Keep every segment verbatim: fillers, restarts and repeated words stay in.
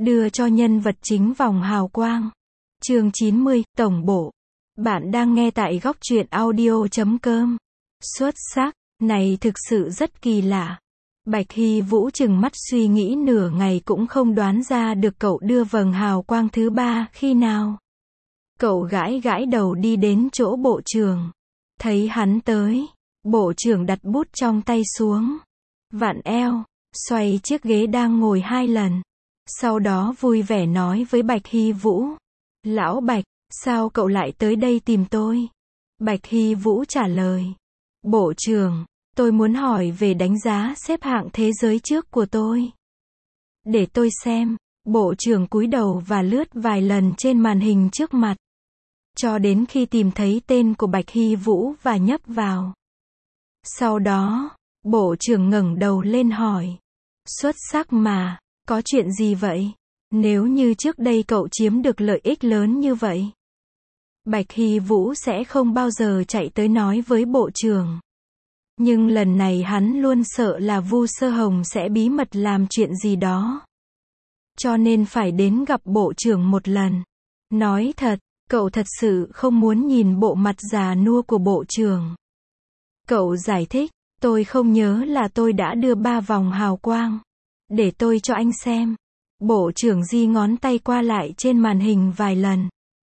đưa cho nhân vật chính vòng hào quang. Chương chín mươi, Tổng bộ. Bạn đang nghe tại góc truyện audio chấm com. Xuất sắc, này thực sự rất kỳ lạ. Bạch Hy Vũ trừng mắt suy nghĩ nửa ngày cũng không đoán ra được cậu đưa vầng hào quang thứ ba khi nào. Cậu gãi gãi đầu đi đến chỗ bộ trưởng. Thấy hắn tới, bộ trưởng đặt bút trong tay xuống. Vặn eo, xoay chiếc ghế đang ngồi hai lần. Sau đó vui vẻ nói với Bạch Hy Vũ. Lão Bạch, sao cậu lại tới đây tìm tôi? Bạch Hy Vũ trả lời. Bộ trưởng, tôi muốn hỏi về đánh giá xếp hạng thế giới trước của tôi. Để tôi xem. Bộ trưởng cúi đầu và lướt vài lần trên màn hình trước mặt. Cho đến khi tìm thấy tên của Bạch Hy Vũ và nhấp vào. Sau đó, bộ trưởng ngẩng đầu lên hỏi. Xuất sắc mà, có chuyện gì vậy? Nếu như trước đây cậu chiếm được lợi ích lớn như vậy, Bạch Hy Vũ sẽ không bao giờ chạy tới nói với bộ trưởng. Nhưng lần này hắn luôn sợ là Vu Sơ Hồng sẽ bí mật làm chuyện gì đó. Cho nên phải đến gặp bộ trưởng một lần. Nói thật, cậu thật sự không muốn nhìn bộ mặt già nua của bộ trưởng. Cậu giải thích, tôi không nhớ là tôi đã đưa ba vòng hào quang. Để tôi cho anh xem. Bộ trưởng di ngón tay qua lại trên màn hình vài lần.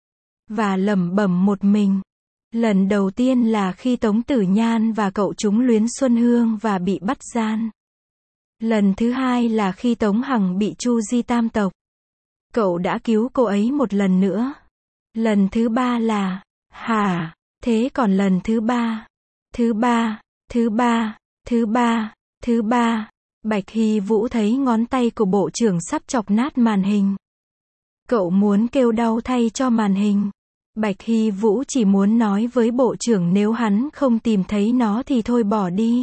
Và lẩm bẩm một mình. Lần đầu tiên là khi Tống Tử Nhan và cậu trúng luyến Xuân Hương và bị bắt gian. Lần thứ hai là khi Tống Hằng bị Chu Di tam tộc. Cậu đã cứu cô ấy một lần nữa. Lần thứ ba là... Hả? Thế còn lần thứ ba? Thứ ba, thứ ba, thứ ba, thứ ba... Bạch Hy Vũ thấy ngón tay của bộ trưởng sắp chọc nát màn hình. Cậu muốn kêu đau thay cho màn hình. Bạch Hy Vũ chỉ muốn nói với bộ trưởng nếu hắn không tìm thấy nó thì thôi bỏ đi.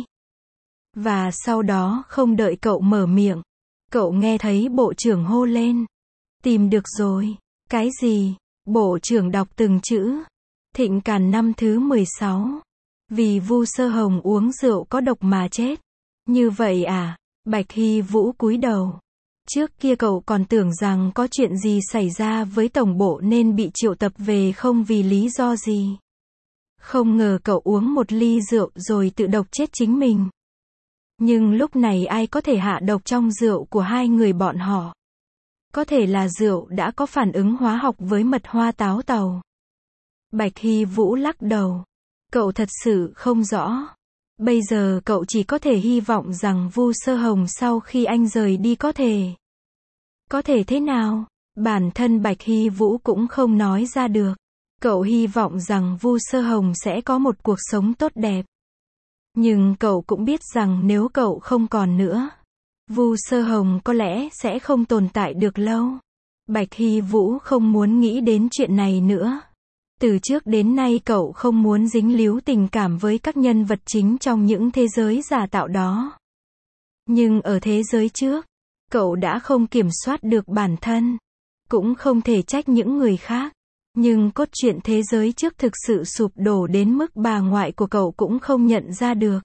Và sau đó không đợi cậu mở miệng, cậu nghe thấy bộ trưởng hô lên. Tìm được rồi. Cái gì? Bộ trưởng đọc từng chữ. Thịnh Càn năm thứ mười sáu. Vì Vu Sơ Hồng uống rượu có độc mà chết. Như vậy à? Bạch Hy Vũ cúi đầu. Trước kia cậu còn tưởng rằng có chuyện gì xảy ra với tổng bộ nên bị triệu tập về không vì lý do gì. Không ngờ cậu uống một ly rượu rồi tự độc chết chính mình. Nhưng lúc này ai có thể hạ độc trong rượu của hai người bọn họ? Có thể là rượu đã có phản ứng hóa học với mật hoa táo tàu. Bạch Hy Vũ lắc đầu. Cậu thật sự không rõ. Bây giờ cậu chỉ có thể hy vọng rằng Vu Sơ Hồng sau khi anh rời đi có thể. Có thể thế nào? Bản thân Bạch Hy Vũ cũng không nói ra được. Cậu hy vọng rằng Vu Sơ Hồng sẽ có một cuộc sống tốt đẹp. Nhưng cậu cũng biết rằng nếu cậu không còn nữa, Vu Sơ Hồng có lẽ sẽ không tồn tại được lâu. Bạch Hy Vũ không muốn nghĩ đến chuyện này nữa. Từ trước đến nay cậu không muốn dính líu tình cảm với các nhân vật chính trong những thế giới giả tạo đó. Nhưng ở thế giới trước, cậu đã không kiểm soát được bản thân. Cũng không thể trách những người khác. Nhưng cốt truyện thế giới trước thực sự sụp đổ đến mức bà ngoại của cậu cũng không nhận ra được.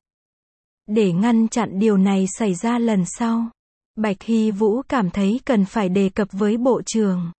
Để ngăn chặn điều này xảy ra lần sau, Bạch Hy Vũ cảm thấy cần phải đề cập với bộ trưởng.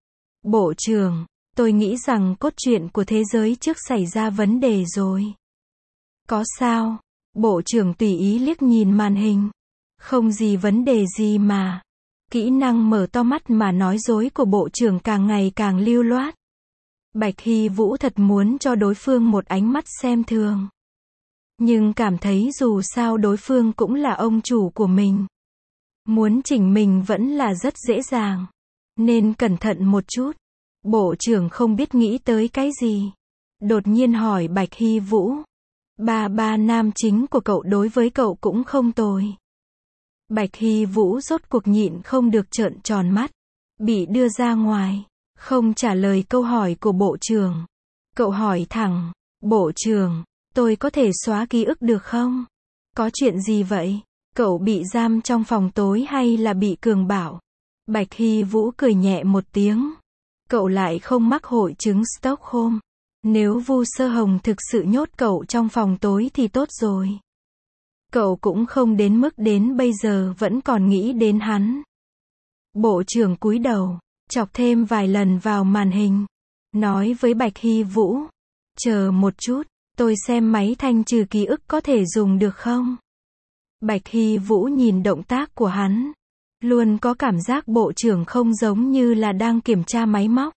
Bộ trưởng, tôi nghĩ rằng cốt truyện của thế giới trước xảy ra vấn đề rồi. Có sao? Bộ trưởng tùy ý liếc nhìn màn hình. Không gì vấn đề gì mà. Kỹ năng mở to mắt mà nói dối của bộ trưởng càng ngày càng lưu loát. Bạch Hy Vũ thật muốn cho đối phương một ánh mắt xem thường. Nhưng cảm thấy dù sao đối phương cũng là ông chủ của mình. Muốn chỉnh mình vẫn là rất dễ dàng. Nên cẩn thận một chút. Bộ trưởng không biết nghĩ tới cái gì. Đột nhiên hỏi Bạch Hy Vũ. Ba ba nam chính của cậu đối với cậu cũng không tồi. Bạch Hy Vũ rốt cuộc nhịn không được trợn tròn mắt. Bị đưa ra ngoài. Không trả lời câu hỏi của bộ trưởng. Cậu hỏi thẳng. Bộ trưởng, tôi có thể xóa ký ức được không? Có chuyện gì vậy? Cậu bị giam trong phòng tối hay là bị cường bạo? Bạch Hy Vũ cười nhẹ một tiếng. Cậu lại không mắc hội chứng Stockholm. Nếu Vu Sơ Hồng thực sự nhốt cậu trong phòng tối thì tốt rồi. Cậu cũng không đến mức đến bây giờ vẫn còn nghĩ đến hắn. Bộ trưởng cúi đầu, chọc thêm vài lần vào màn hình. Nói với Bạch Hy Vũ. Chờ một chút, tôi xem máy thanh trừ ký ức có thể dùng được không? Bạch Hy Vũ nhìn động tác của hắn. Luôn có cảm giác bộ trưởng không giống như là đang kiểm tra máy móc.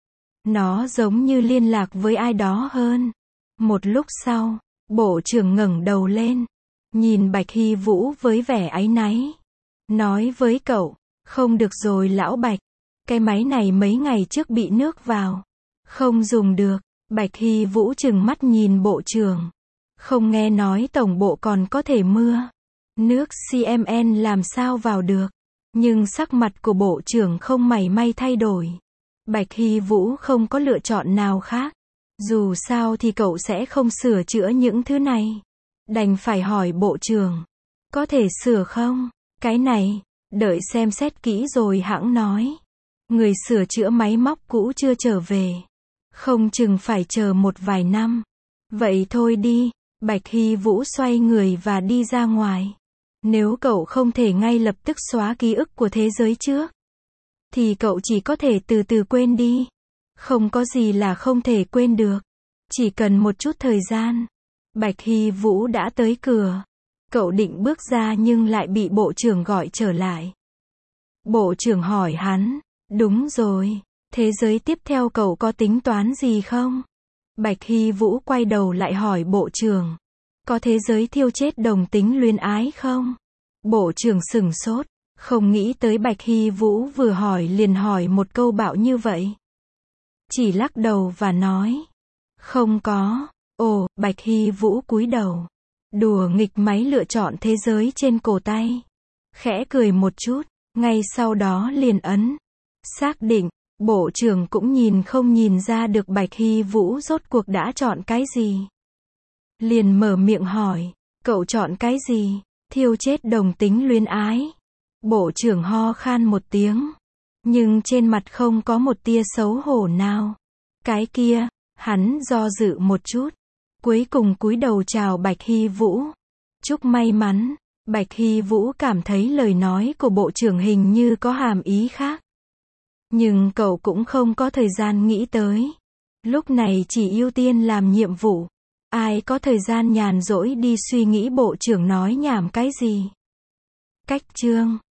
Nó giống như liên lạc với ai đó hơn. Một lúc sau, bộ trưởng ngẩng đầu lên. Nhìn Bạch Hy Vũ với vẻ áy náy. Nói với cậu, không được rồi lão Bạch. Cái máy này mấy ngày trước bị nước vào. Không dùng được. Bạch Hy Vũ trừng mắt nhìn bộ trưởng. Không nghe nói tổng bộ còn có thể mưa. Nước xê em en làm sao vào được. Nhưng sắc mặt của bộ trưởng không mảy may thay đổi. Bạch Hy Vũ không có lựa chọn nào khác. Dù sao thì cậu sẽ không sửa chữa những thứ này. Đành phải hỏi bộ trưởng. Có thể sửa không? Cái này, đợi xem xét kỹ rồi hãng nói. Người sửa chữa máy móc cũ chưa trở về. Không chừng phải chờ một vài năm. Vậy thôi đi. Bạch Hy Vũ xoay người và đi ra ngoài. Nếu cậu không thể ngay lập tức xóa ký ức của thế giới trước, thì cậu chỉ có thể từ từ quên đi. Không có gì là không thể quên được. Chỉ cần một chút thời gian. Bạch Hy Vũ đã tới cửa. Cậu định bước ra nhưng lại bị bộ trưởng gọi trở lại. Bộ trưởng hỏi hắn. Đúng rồi. Thế giới tiếp theo cậu có tính toán gì không? Bạch Hy Vũ quay đầu lại hỏi bộ trưởng. Có thế giới thiêu chết đồng tính luyến ái không? Bộ trưởng sửng sốt. Không nghĩ tới Bạch Hy Vũ vừa hỏi liền hỏi một câu bạo như vậy. Chỉ lắc đầu và nói. Không có. Ồ, Bạch Hy Vũ cúi đầu. Đùa nghịch máy lựa chọn thế giới trên cổ tay. Khẽ cười một chút. Ngay sau đó liền ấn. Xác định. Bộ trưởng cũng nhìn không nhìn ra được Bạch Hy Vũ rốt cuộc đã chọn cái gì. Liền mở miệng hỏi. Cậu chọn cái gì? Thiêu chết đồng tính luyến ái. Bộ trưởng ho khan một tiếng. Nhưng trên mặt không có một tia xấu hổ nào. Cái kia, hắn do dự một chút. Cuối cùng cúi đầu chào Bạch Hy Vũ. Chúc may mắn. Bạch Hy Vũ cảm thấy lời nói của bộ trưởng hình như có hàm ý khác. Nhưng cậu cũng không có thời gian nghĩ tới. Lúc này chỉ ưu tiên làm nhiệm vụ. Ai có thời gian nhàn rỗi đi suy nghĩ bộ trưởng nói nhảm cái gì. Cách chương